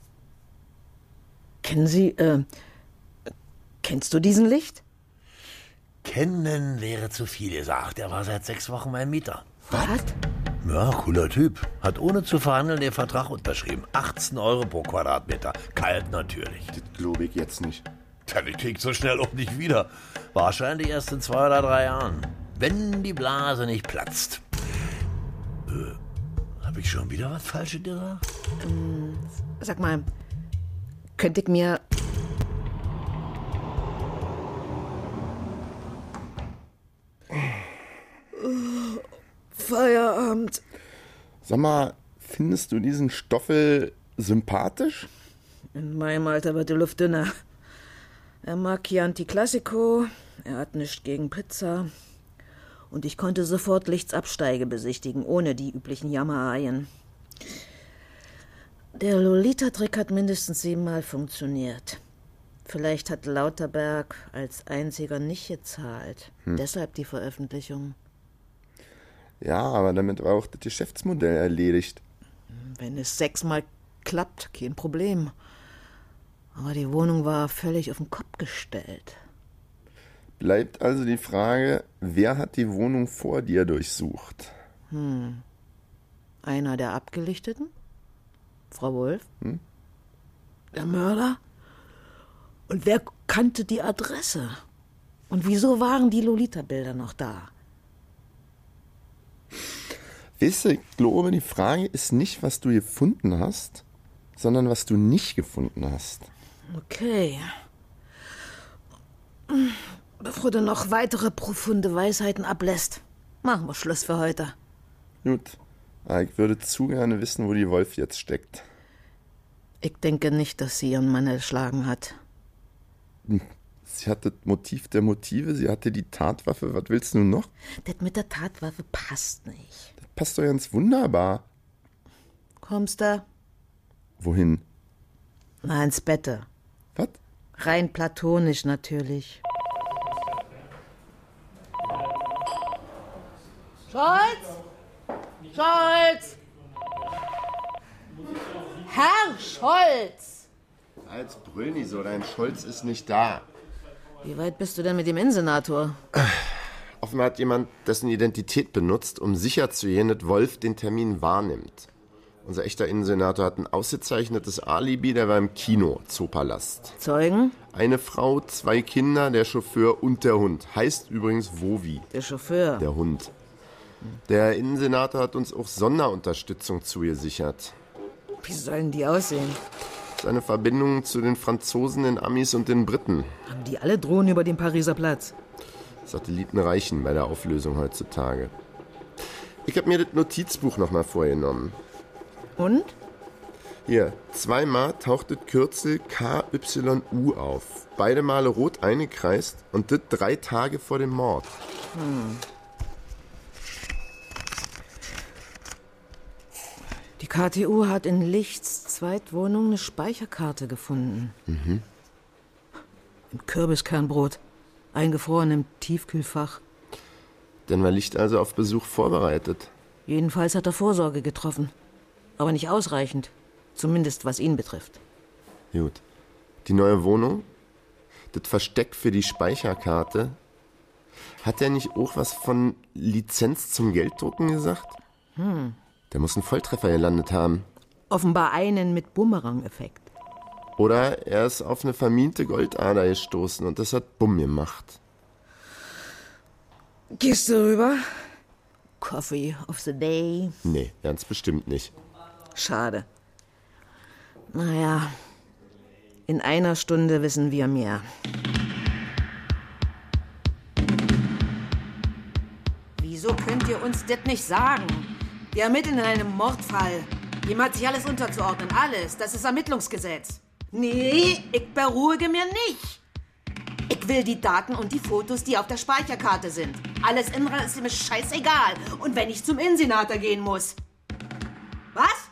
Kennen Sie, äh, kennst du diesen Licht? Kennen wäre zu viel gesagt. Er war seit sechs Wochen mein Mieter. Was? Ja, cooler Typ. Hat ohne zu verhandeln den Vertrag unterschrieben. achtzehn Euro pro Quadratmeter. Kalt natürlich. Das glaube ich jetzt nicht. Dann kriegt so schnell auch nicht wieder. Wahrscheinlich erst in zwei oder drei Jahren. Wenn die Blase nicht platzt. Äh, hab ich schon wieder was Falsches gesagt? Ähm, sag mal, könnte ich mir... Feierabend. Sag mal, findest du diesen Stoffel sympathisch? In meinem Alter wird die Luft dünner. Er mag Chianti Classico, er hat nichts gegen Pizza. Und ich konnte sofort Lichtsabsteige besichtigen, ohne die üblichen Jammereien. Der Lolita-Trick hat mindestens siebenmal funktioniert. Vielleicht hat Lauterberg als einziger nicht gezahlt. Hm. Deshalb die Veröffentlichung. Ja, aber damit war auch das Geschäftsmodell erledigt. Wenn es sechsmal klappt, kein Problem. Aber die Wohnung war völlig auf den Kopf gestellt. Bleibt also die Frage, wer hat die Wohnung vor dir durchsucht? Hm. Einer der Abgelichteten? Frau Wolf? Hm? Der Mörder? Und wer kannte die Adresse? Und wieso waren die Lolita-Bilder noch da? Weißt du, ich glaube, die Frage ist nicht, was du gefunden hast, sondern was du nicht gefunden hast. Okay. Bevor du noch weitere profunde Weisheiten ablässt, machen wir Schluss für heute. Gut. Aber ich würde zu gerne wissen, wo die Wolf jetzt steckt. Ich denke nicht, dass sie ihren Mann erschlagen hat. Sie hatte das Motiv der Motive, sie hatte die Tatwaffe. Was willst du noch? Das mit der Tatwaffe passt nicht. Das passt doch ganz wunderbar. Kommst du? Wohin? Na, ins Bette. Was? Rein platonisch natürlich. Scholz? Scholz! Herr Scholz! Als brüll nicht so, dein Scholz ist nicht da. Wie weit bist du denn mit dem Innensenator? Offenbar hat jemand dessen Identität benutzt, um sicherzugehen, dass Wolf den Termin wahrnimmt. Unser echter Innensenator hat ein ausgezeichnetes Alibi, der war im Kino, Zoopalast. Zeugen? Eine Frau, zwei Kinder, der Chauffeur und der Hund. Heißt übrigens Wovi. Der Chauffeur? Der Hund. Der Innensenator hat uns auch Sonderunterstützung zugesichert. Wie sollen die aussehen? Seine Verbindungen zu den Franzosen, den Amis und den Briten. Haben die alle Drohnen über den Pariser Platz? Satelliten reichen bei der Auflösung heutzutage. Ich habe mir das Notizbuch noch mal vorgenommen. Und? Hier, zweimal taucht das Kürzel K Y U auf. Beide Male rot eingekreist und das drei Tage vor dem Mord. Hm. Die K T U hat in Lichts Zweitwohnung eine Speicherkarte gefunden. Mhm. Im Kürbiskernbrot. Eingefroren im Tiefkühlfach. Dann war Licht also auf Besuch vorbereitet. Jedenfalls hat er Vorsorge getroffen. Aber nicht ausreichend. Zumindest was ihn betrifft. Gut. Die neue Wohnung? Das Versteck für die Speicherkarte? Hat er nicht auch was von Lizenz zum Gelddrucken gesagt? Hm. Der muss einen Volltreffer gelandet haben. Offenbar einen mit Bumerang-Effekt. Oder er ist auf eine vermiente Goldader gestoßen und das hat Bumm gemacht. Gehst du rüber? Coffee of the day? Nee, ganz bestimmt nicht. Schade. Naja, in einer Stunde wissen wir mehr. Wieso könnt ihr uns das nicht sagen? Wir ermitteln in einem Mordfall. Ihm hat sich alles unterzuordnen, alles. Das ist Ermittlungsgesetz. Nee, ich beruhige mir nicht. Ich will die Daten und die Fotos, die auf der Speicherkarte sind. Alles andere ist mir scheißegal. Und wenn ich zum Innensenator gehen muss. Was?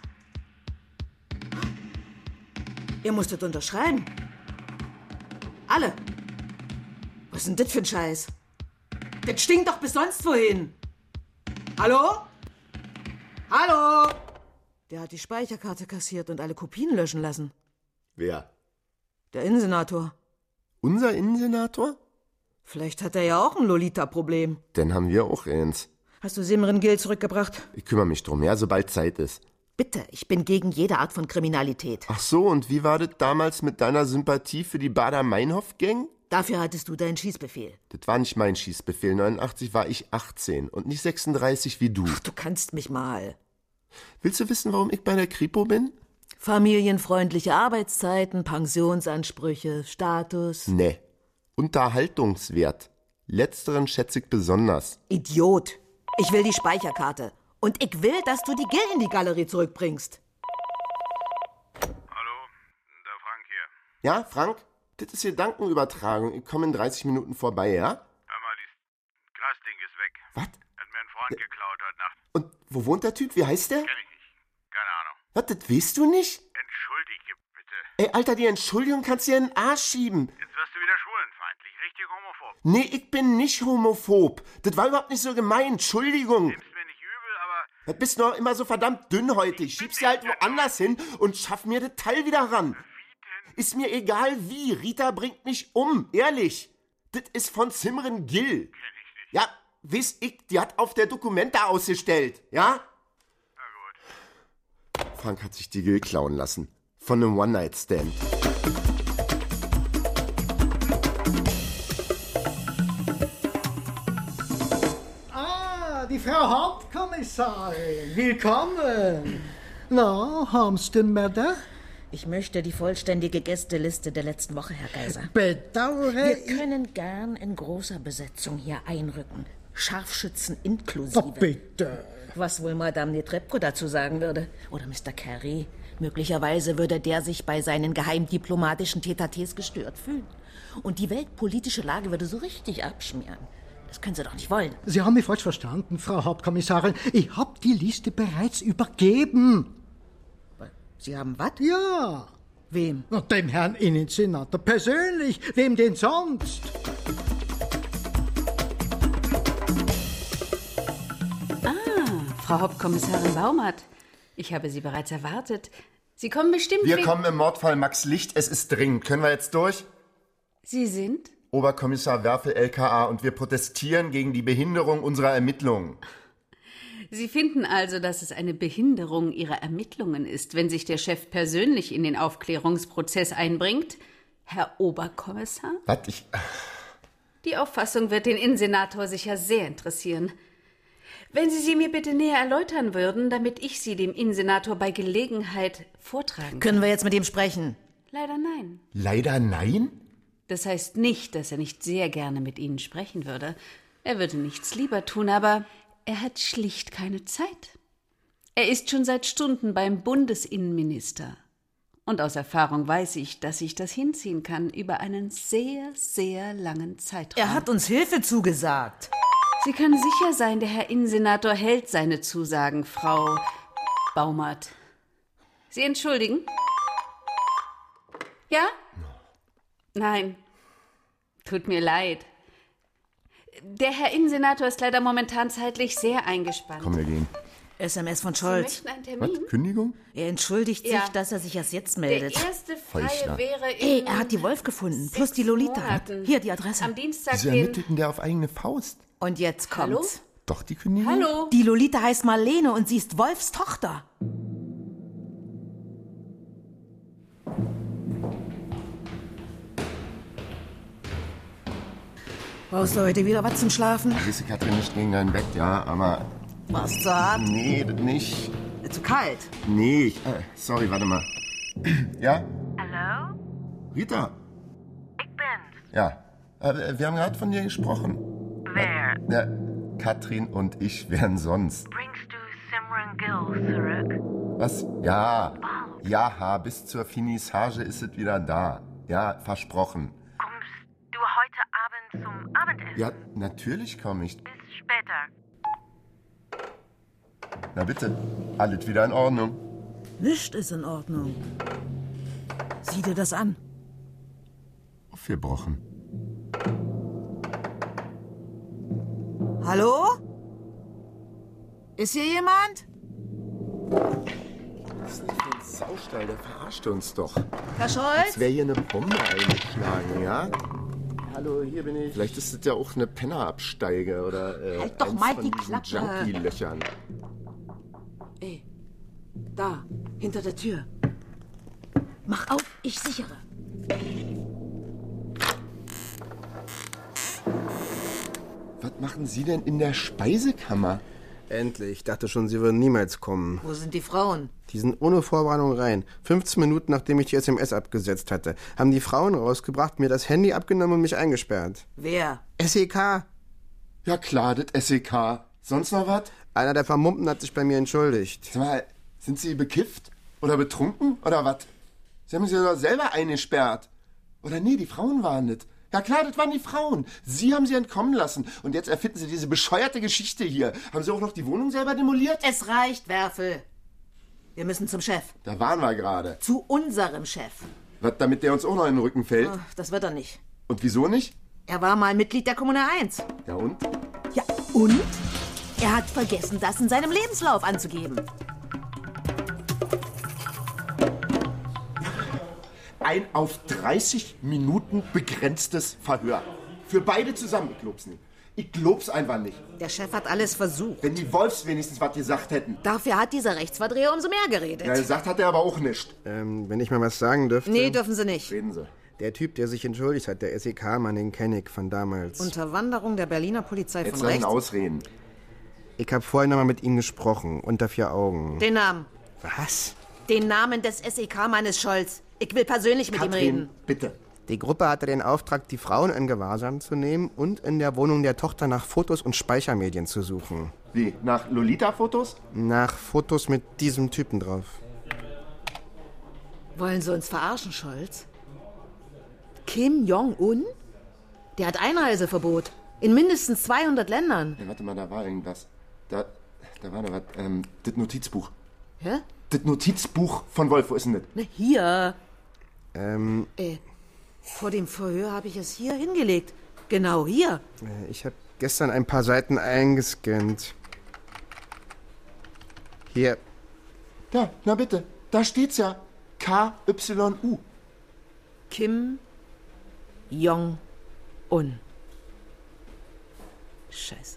Ihr musstet unterschreiben. Alle. Was ist denn das für ein Scheiß? Das stinkt doch bis sonst wohin. Hallo? Hallo? Der hat die Speicherkarte kassiert und alle Kopien löschen lassen. Wer? Der Innensenator. Unser Innensenator? Vielleicht hat er ja auch ein Lolita-Problem. Dann haben wir auch eins. Hast du Simren Gill zurückgebracht? Ich kümmere mich drum, ja, sobald Zeit ist. Bitte, ich bin gegen jede Art von Kriminalität. Ach so, und wie war das damals mit deiner Sympathie für die Bader-Meinhof-Gang? Dafür hattest du deinen Schießbefehl. Das war nicht mein Schießbefehl. neunundachtzig war ich achtzehn und nicht sechsunddreißig wie du. Ach, du kannst mich mal. Willst du wissen, warum ich bei der Kripo bin? Familienfreundliche Arbeitszeiten, Pensionsansprüche, Status. Nee. Unterhaltungswert. Letzteren schätze ich besonders. Idiot. Ich will die Speicherkarte. Und ich will, dass du die Gill in die Galerie zurückbringst. Hallo, der Frank hier. Ja, Frank? Das ist Gedankenübertragung. Ich komme in dreißig Minuten vorbei, ja? Hör mal, dieses Grasding ist weg. Was? Hat mir ein Freund geklaut heute Nacht. Und wo wohnt der Typ? Wie heißt der? Kenn ich nicht. Keine Ahnung. Was, das weißt du nicht? Entschuldige bitte. Ey, Alter, die Entschuldigung kannst du dir in den Arsch schieben. Jetzt wirst du wieder schwulenfeindlich. Richtig homophob. Nee, ich bin nicht homophob. Das war überhaupt nicht so gemein. Entschuldigung. Nimm's mir nicht übel, aber... Du bist noch immer so verdammt dünnhäutig. Schieb's dir halt woanders hin und schaff mir das Teil wieder ran. Ist mir egal wie. Rita bringt mich um. Ehrlich. Das ist von Simren Gill. Kenn ich nicht. Ja, weiß ich. Die hat auf der Dokumente ausgestellt. Ja? Na gut. Frank hat sich die Gill klauen lassen. Von einem One-Night-Stand. Ah, die Frau Hauptkommissarin. Willkommen. Na, haben's denn mehr da? Ich möchte die vollständige Gästeliste der letzten Woche, Herr Geiser. Bedauere Wir können gern in großer Besetzung hier einrücken. Scharfschützen inklusive. Oh, bitte. Was wohl Madame Netrebko dazu sagen würde. Oder Mister Carey. Möglicherweise würde der sich bei seinen geheimdiplomatischen Tete-a-Tetes gestört fühlen. Und die weltpolitische Lage würde so richtig abschmieren. Das können Sie doch nicht wollen. Sie haben mich falsch verstanden, Frau Hauptkommissarin. Ich habe die Liste bereits übergeben. Sie haben was? Ja. Wem? Na, dem Herrn Innensenator persönlich. Wem denn sonst? Frau Hauptkommissarin Baumert, ich habe Sie bereits erwartet. Sie kommen bestimmt... Wir wegen- kommen im Mordfall Max Licht. Es ist dringend. Können wir jetzt durch? Sie sind? Oberkommissar Werfel, L K A, und wir protestieren gegen die Behinderung unserer Ermittlungen. Sie finden also, dass es eine Behinderung Ihrer Ermittlungen ist, wenn sich der Chef persönlich in den Aufklärungsprozess einbringt? Herr Oberkommissar? Was? Ich... Die Auffassung wird den Innensenator sicher sehr interessieren. Wenn Sie sie mir bitte näher erläutern würden, damit ich sie dem Innensenator bei Gelegenheit vortragen kann. Können wir jetzt mit ihm sprechen? Leider nein. Leider nein? Das heißt nicht, dass er nicht sehr gerne mit Ihnen sprechen würde. Er würde nichts lieber tun, aber er hat schlicht keine Zeit. Er ist schon seit Stunden beim Bundesinnenminister. Und aus Erfahrung weiß ich, dass ich das hinziehen kann über einen sehr, sehr langen Zeitraum. Er hat uns Hilfe zugesagt. Sie können sicher sein, der Herr Innensenator hält seine Zusagen, Frau Baumert. Sie entschuldigen? Ja? Nein. Tut mir leid. Der Herr Innensenator ist leider momentan zeitlich sehr eingespannt. Komm, wir gehen. S M S von Sie Scholz. möchten einen Termin? Was? Kündigung? Er entschuldigt Ja. sich, dass er sich erst jetzt meldet. Der erste Freie Heuchler. wäre Ey, in er hat die Wolf gefunden, plus die Lolita. Monaten. Hier die Adresse. Am Dienstag Wieso den... ermittelten der auf eigene Faust? Und jetzt Hallo? kommt's. Doch die Kündigung? Hallo? Die Lolita heißt Marlene und sie ist Wolfs Tochter. Brauchst du heute wieder was zum Schlafen? Siehst du, Katrin, nicht gegen dein Bett, ja, aber... War's zu hart? Nee, das nicht. Zu kalt? Nee, ich, äh, sorry, warte mal. Ja? Hallo? Rita? Ich bin's. Ja. Äh, wir haben gerade von dir gesprochen. Wer? Ja, Katrin und ich wären sonst. Bringst du Simran Gill zurück? Was? Ja. Ja, bis zur Finissage ist es wieder da. Ja, versprochen. Kommst du heute Abend zum Abendessen? Ja, natürlich komme ich. Bis später. Na bitte, alles wieder in Ordnung. Nichts ist in Ordnung. Sieh dir das an. Aufgebrochen. Hallo? Ist hier jemand? Was ist denn für ein Saustall? Der verarscht uns doch. Herr Scholz? Als wäre hier eine Bombe eingeschlagen, ja? Hallo, hier bin ich. Vielleicht ist das ja auch eine Pennerabsteige oder äh, Halt doch eins mal von die diesen Klappe. Junkie-Löchern. Ey, da, hinter der Tür. Mach auf, ich sichere. Was machen Sie denn in der Speisekammer? Endlich. Ich dachte schon, Sie würden niemals kommen. Wo sind die Frauen? Die sind ohne Vorwarnung rein. fünfzehn Minuten, nachdem ich die S M S abgesetzt hatte, haben die Frauen rausgebracht, mir das Handy abgenommen und mich eingesperrt. Wer? S E K. Ja klar, das S E K. Sonst noch was? Einer der Vermummten hat sich bei mir entschuldigt. Sag mal, sind Sie bekifft? Oder betrunken? Oder was? Sie haben sich doch selber eingesperrt. Oder nee, die Frauen waren das. Ja klar, das waren die Frauen. Sie haben sie entkommen lassen. Und jetzt erfinden Sie diese bescheuerte Geschichte hier. Haben Sie auch noch die Wohnung selber demoliert? Es reicht, Werfel. Wir müssen zum Chef. Da waren wir gerade. Zu unserem Chef. Was, damit der uns auch noch in den Rücken fällt? Ach, das wird er nicht. Und wieso nicht? Er war mal Mitglied der Kommune eins. Ja und? Ja, und? Er hat vergessen, das in seinem Lebenslauf anzugeben. Ein auf dreißig Minuten begrenztes Verhör. Für beide zusammen. Ich glaub's nicht. Ich glaub's einfach nicht. Der Chef hat alles versucht. Wenn die Wolfs wenigstens was gesagt hätten. Dafür hat dieser Rechtsverdreher umso mehr geredet. Ja, gesagt hat er aber auch nicht. Ähm, wenn ich mal was sagen dürfte. Nee, dürfen Sie nicht. Reden Sie. Der Typ, der sich entschuldigt hat, der S E K-Mann, den kenne ich von damals. Unterwanderung der Berliner Polizei Jetzt von lass ihn rechts. ausreden. Ich habe vorhin noch mal mit ihm gesprochen, unter vier Augen. Den Namen. Was? Den Namen des S E K-Mannes Scholz. Ich will persönlich mit Katrin, ihm reden. bitte. Die Gruppe hatte den Auftrag, die Frauen in Gewahrsam zu nehmen und in der Wohnung der Tochter nach Fotos und Speichermedien zu suchen. Wie? Nach Lolita-Fotos? Nach Fotos mit diesem Typen drauf. Wollen Sie uns verarschen, Scholz? Kim Jong-un? Der hat Einreiseverbot. In mindestens zweihundert Ländern. Ja, warte mal, da war irgendwas. Da, da war da was. Ähm, das Notizbuch. Hä? Das Notizbuch von Wolf, wo ist denn das? Na, hier. Ähm, Äh, vor dem Verhör habe ich es hier hingelegt. Genau hier. äh, ich habe gestern ein paar Seiten eingescannt. Hier. Da, na bitte, da steht's ja. K Y U. Kim Jong-un. Scheiße.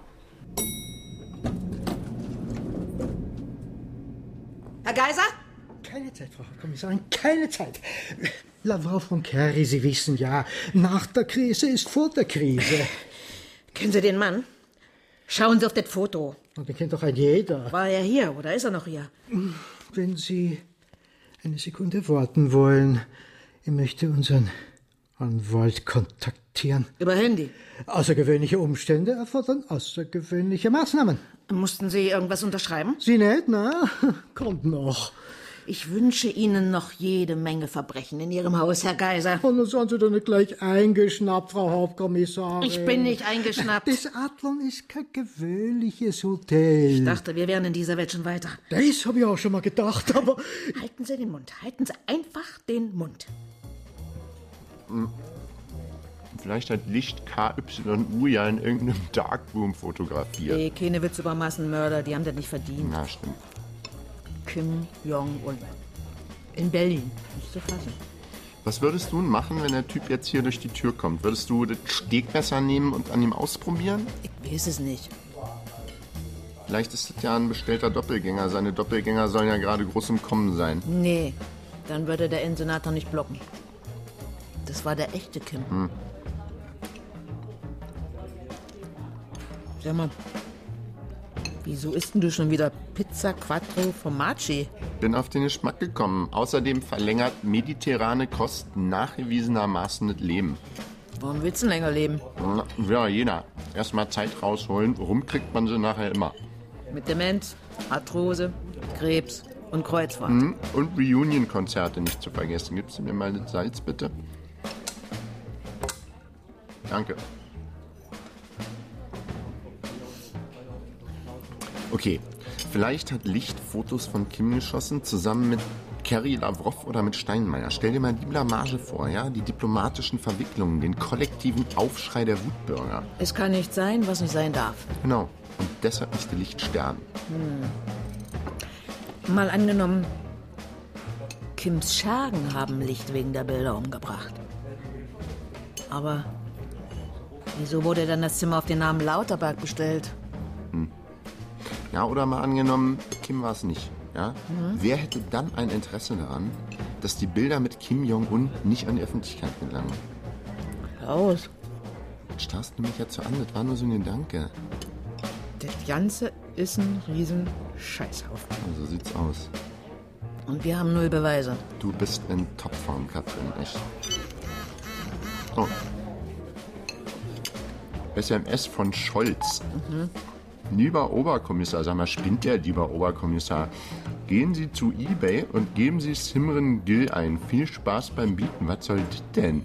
Herr Geiser? Keine Zeit, Frau Kommissarin, keine Zeit. Lavrov und Kerry, Sie wissen ja, nach der Krise ist vor der Krise. Kennen Sie den Mann? Schauen Sie auf das Foto. Und den kennt doch ein jeder. War er hier oder ist er noch hier? Wenn Sie eine Sekunde warten wollen, ich möchte unseren Anwalt kontaktieren. Über Handy? Außergewöhnliche Umstände erfordern außergewöhnliche Maßnahmen. Mussten Sie irgendwas unterschreiben? Sie nicht, na? Kommt noch. Ich wünsche Ihnen noch jede Menge Verbrechen in Ihrem Haus, Herr Geiser. Und nun sind Sie doch nicht gleich eingeschnappt, Frau Hauptkommissarin. Ich bin nicht eingeschnappt. Das Adlon ist kein gewöhnliches Hotel. Ich dachte, wir wären in dieser Welt schon weiter. Das habe ich auch schon mal gedacht, aber... Halten Sie den Mund. Halten Sie einfach den Mund. Vielleicht hat Licht K Y U ja in irgendeinem Darkroom fotografiert. Nee, keine Witz über Massenmörder, die haben das nicht verdient. Na, stimmt. Kim Jong-un. In Berlin. Nicht zu fassen. Was würdest du machen, wenn der Typ jetzt hier durch die Tür kommt? Würdest du das Stegmesser nehmen und an ihm ausprobieren? Ich weiß es nicht. Vielleicht ist das ja ein bestellter Doppelgänger. Seine Doppelgänger sollen ja gerade groß im Kommen sein. Nee, dann würde der Innensenator nicht blocken. Das war der echte Kim. Hm. Sag mal, wieso isst denn du schon wieder Pizza Quattro Formaggi? Bin auf den Geschmack gekommen. Außerdem verlängert mediterrane Kost nachgewiesenermaßen das Leben. Warum willst du denn länger leben? Ja, jeder. Erstmal Zeit rausholen, rumkriegt man sie nachher immer. Mit Demenz, Arthrose, Krebs und Kreuzfahrt. Mhm. Und Reunion-Konzerte nicht zu vergessen. Gibst du mir mal das Salz, bitte? Danke. Okay, vielleicht hat Licht Fotos von Kim geschossen, zusammen mit Kerry, Lavrov oder mit Steinmeier. Stell dir mal die Blamage vor, ja? Die diplomatischen Verwicklungen, den kollektiven Aufschrei der Wutbürger. Es kann nicht sein, was nicht sein darf. Genau. Und deshalb musste Licht sterben. Hm. Mal angenommen, Kims Schergen haben Licht wegen der Bilder umgebracht. Aber wieso wurde dann das Zimmer auf den Namen Lauterberg bestellt? Hm. Ja, oder mal angenommen, Kim war es nicht. Ja? Mhm. Wer hätte dann ein Interesse daran, dass die Bilder mit Kim Jong-un nicht an die Öffentlichkeit gelangen? Raus. Jetzt starrst du mich ja zu an, das war nur so ein Gedanke. Das Ganze ist ein riesen Scheißhaufen. So sieht's aus. Und wir haben null Beweise. Du bist in Topform, Katrin, echt. Oh. S M S von Scholz. Mhm. Lieber Oberkommissar, sag mal, spinnt der, lieber Oberkommissar? Gehen Sie zu eBay und geben Sie Simran Gill ein. Viel Spaß beim Bieten. Was soll das denn?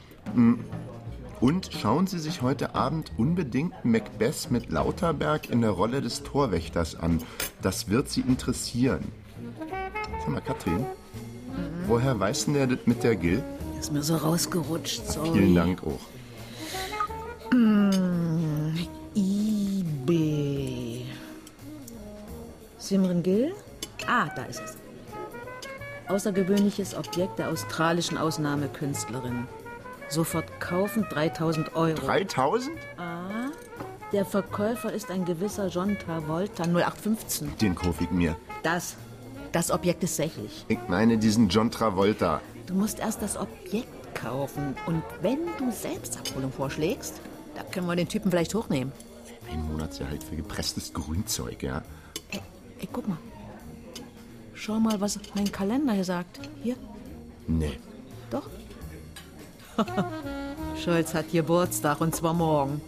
Und schauen Sie sich heute Abend unbedingt Macbeth mit Lauterberg in der Rolle des Torwächters an. Das wird Sie interessieren. Sag mal, Katrin, mhm. woher weiß denn der das mit der Gill? Ist mir so rausgerutscht, sorry. Vielen Dank auch. Mm, eBay. Simran Gill? Ah, da ist es. Außergewöhnliches Objekt der australischen Ausnahmekünstlerin. Sofort kaufen, dreitausend Euro. dreitausend? Ah, der Verkäufer ist ein gewisser John Travolta, null acht fünfzehn. Den kaufe ich mir. Das, das Objekt ist sächlich. Ich meine diesen John Travolta. Du musst erst das Objekt kaufen. Und wenn du Selbstabholung vorschlägst, da können wir den Typen vielleicht hochnehmen. Ein Monatsgehalt für gepresstes Grünzeug, ja? Ey, ey, guck mal. Schau mal, was mein Kalender hier sagt. Hier. Nee. Doch. Scholz hat Geburtstag und zwar morgen.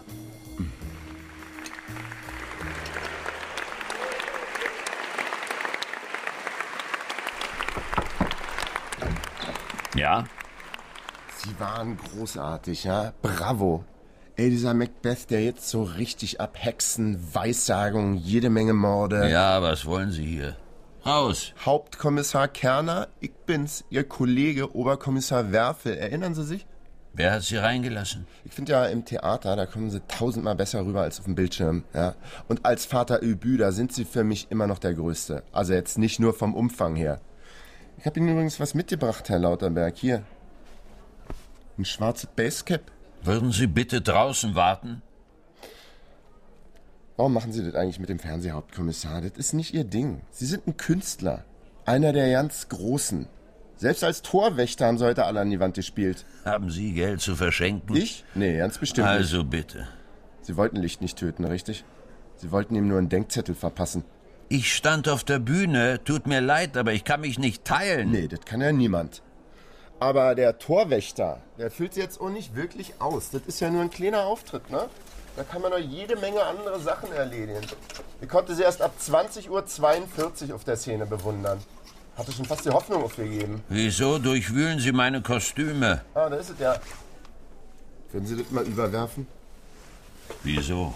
Ja? Sie waren großartig, ja? Bravo. Ey, dieser Macbeth, der jetzt so richtig abhexen, Weissagung, jede Menge Morde. Ja, was wollen Sie hier? Raus. Hauptkommissar Kerner, ich bin's, Ihr Kollege Oberkommissar Werfel. Erinnern Sie sich? Wer hat Sie reingelassen? Ich finde ja, im Theater, da kommen Sie tausendmal besser rüber als auf dem Bildschirm. Ja? Und als Vater Ubu, da sind Sie für mich immer noch der Größte. Also jetzt nicht nur vom Umfang her. Ich habe Ihnen übrigens was mitgebracht, Herr Lauterberg. Hier. Ein schwarzes Basecap. Würden Sie bitte draußen warten? Warum machen Sie das eigentlich mit dem Fernsehhauptkommissar? Das ist nicht Ihr Ding. Sie sind ein Künstler. Einer der ganz Großen. Selbst als Torwächter haben Sie heute alle an die Wand gespielt. Haben Sie Geld zu verschenken? Ich? Nee, ganz bestimmt nicht. Also bitte. Sie wollten Licht nicht töten, richtig? Sie wollten ihm nur einen Denkzettel verpassen. Ich stand auf der Bühne. Tut mir leid, aber ich kann mich nicht teilen. Nee, das kann ja niemand. Aber der Torwächter, der füllt sie jetzt auch nicht wirklich aus. Das ist ja nur ein kleiner Auftritt, ne? Da kann man noch jede Menge andere Sachen erledigen. Ich konnte sie erst ab zwanzig Uhr zweiundvierzig auf der Szene bewundern. Hatte schon fast die Hoffnung aufgegeben. Wieso durchwühlen Sie meine Kostüme? Ah, da ist es ja. Würden Sie das mal überwerfen? Wieso?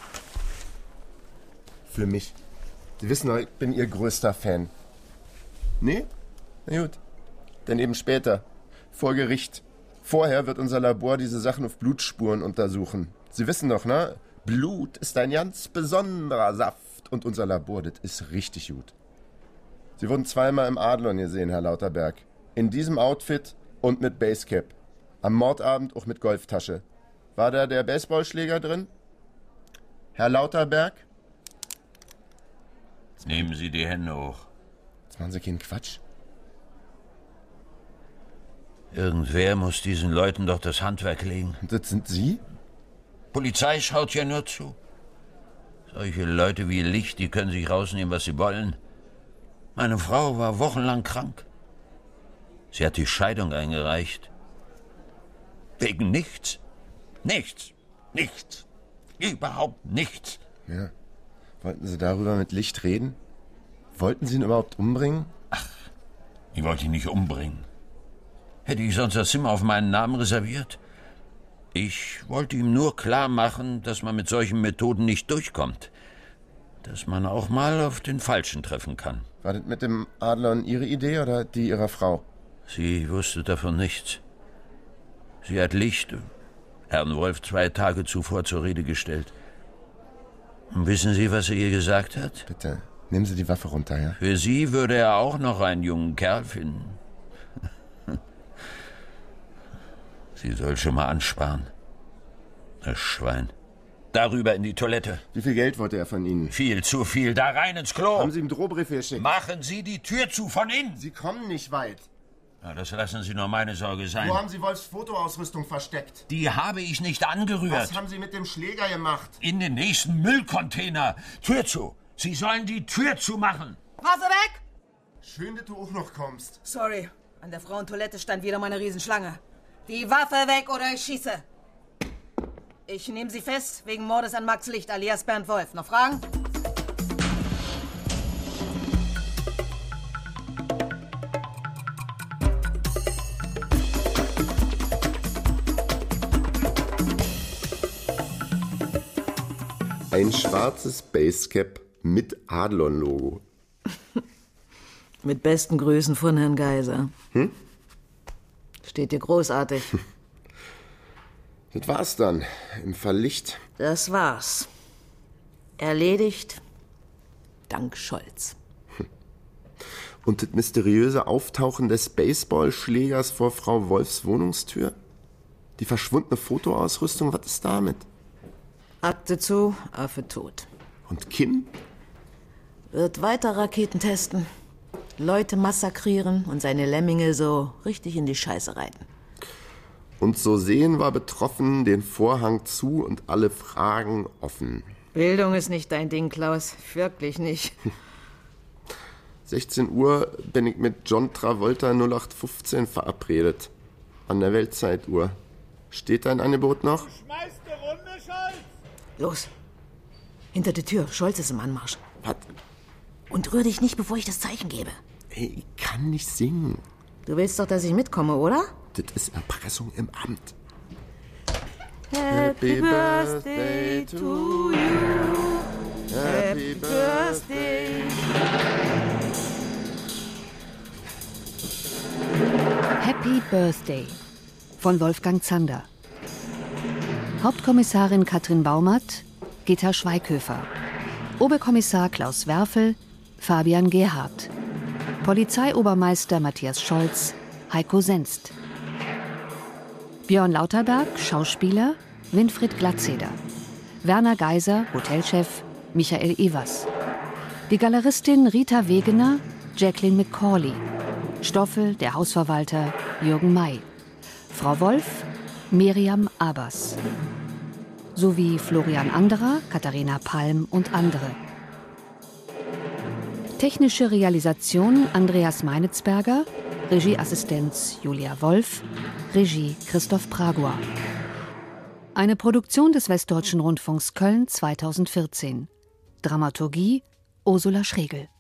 Für mich. Sie wissen doch, ich bin Ihr größter Fan. Nee? Na gut. Dann eben später. Vor Gericht. Vorher wird unser Labor diese Sachen auf Blutspuren untersuchen. Sie wissen doch, ne? Blut ist ein ganz besonderer Saft. Und unser Labor, das ist richtig gut. Sie wurden zweimal im Adlon gesehen, Herr Lauterberg. In diesem Outfit und mit Basecap. Am Mordabend auch mit Golftasche. War da der Baseballschläger drin? Herr Lauterberg? Nehmen Sie die Hände hoch. Jetzt machen Sie keinen Quatsch. Irgendwer muss diesen Leuten doch das Handwerk legen. Und das sind Sie? Polizei schaut ja nur zu. Solche Leute wie Licht, die können sich rausnehmen, was sie wollen. Meine Frau war wochenlang krank. Sie hat die Scheidung eingereicht. Wegen nichts. Nichts. Nichts. Überhaupt nichts. Ja. Wollten Sie darüber mit Licht reden? Wollten Sie ihn überhaupt umbringen? Ach, ich wollte ihn nicht umbringen. Hätte ich sonst das Zimmer auf meinen Namen reserviert? Ich wollte ihm nur klar machen, dass man mit solchen Methoden nicht durchkommt. Dass man auch mal auf den Falschen treffen kann. War das mit dem Adlon Ihre Idee oder die Ihrer Frau? Sie wusste davon nichts. Sie hat Licht, Herrn Wolf, zwei Tage zuvor zur Rede gestellt. Und wissen Sie, was er ihr gesagt hat? Bitte, nehmen Sie die Waffe runter, ja? Für Sie würde er auch noch einen jungen Kerl finden. Sie soll schon mal ansparen. Das Schwein. Darüber in die Toilette. Wie viel Geld wollte er von Ihnen? Viel zu viel. Da rein ins Klo. Haben Sie ihm Drohbrief geschickt? Machen Sie die Tür zu von innen. Sie kommen nicht weit. Na, das lassen Sie nur meine Sorge sein. Wo haben Sie Wolfs Fotoausrüstung versteckt? Die habe ich nicht angerührt. Was haben Sie mit dem Schläger gemacht? In den nächsten Müllcontainer. Tür zu. Sie sollen die Tür zumachen. Waffe weg! Schön, dass du auch noch kommst. Sorry, an der Frauentoilette stand wieder meine Riesenschlange. Die Waffe weg oder ich schieße. Ich nehme Sie fest wegen Mordes an Max Licht alias Bernd Wolf. Noch Fragen? Ein schwarzes Basecap mit Adlon-Logo. Mit besten Grüßen von Herrn Geiser. Hm? Steht dir großartig. Das war's dann. Im Fall Licht. Das war's. Erledigt. Dank Scholz. Und das mysteriöse Auftauchen des Baseballschlägers vor Frau Wolfs Wohnungstür? Die verschwundene Fotoausrüstung, was ist damit? Akte zu, Affe tot. Und Kim? Wird weiter Raketen testen, Leute massakrieren und seine Lemminge so richtig in die Scheiße reiten. Und so sehen wir betroffen den Vorhang zu und alle Fragen offen. Bildung ist nicht dein Ding, Klaus. Wirklich nicht. sechzehn Uhr bin ich mit John Travolta null acht fünfzehn verabredet. An der Weltzeituhr. Steht dein Angebot noch? Schmeißt eine Runde, Scholz! Los. Hinter der Tür. Scholz ist im Anmarsch. Was? Und rühr dich nicht, bevor ich das Zeichen gebe. Ey, ich kann nicht singen. Du willst doch, dass ich mitkomme, oder? Das ist Erpressung im Amt. Happy Birthday to you. Happy Birthday. Happy Birthday von Wolfgang Zander. Hauptkommissarin Katrin Baumert, Gitta Schweighöfer. Oberkommissar Klaus Werfel, Fabian Gerhardt. Polizeiobermeister Matthias Scholz, Heiko Senst. Björn Lauterberg, Schauspieler, Winfried Glatzeder. Werner Geiser, Hotelchef, Michael Evers. Die Galeristin Rita Wegener, Jacqueline McCauley. Stoffel, der Hausverwalter, Jürgen May. Frau Wolf, Miriam Abbas. Sowie Florian Anderer, Katharina Palm und andere. Technische Realisation Andreas Meinitzberger, Regieassistenz Julia Wolf, Regie Christoph Pragua. Eine Produktion des Westdeutschen Rundfunks Köln zweitausendvierzehn. Dramaturgie Ursula Schregel.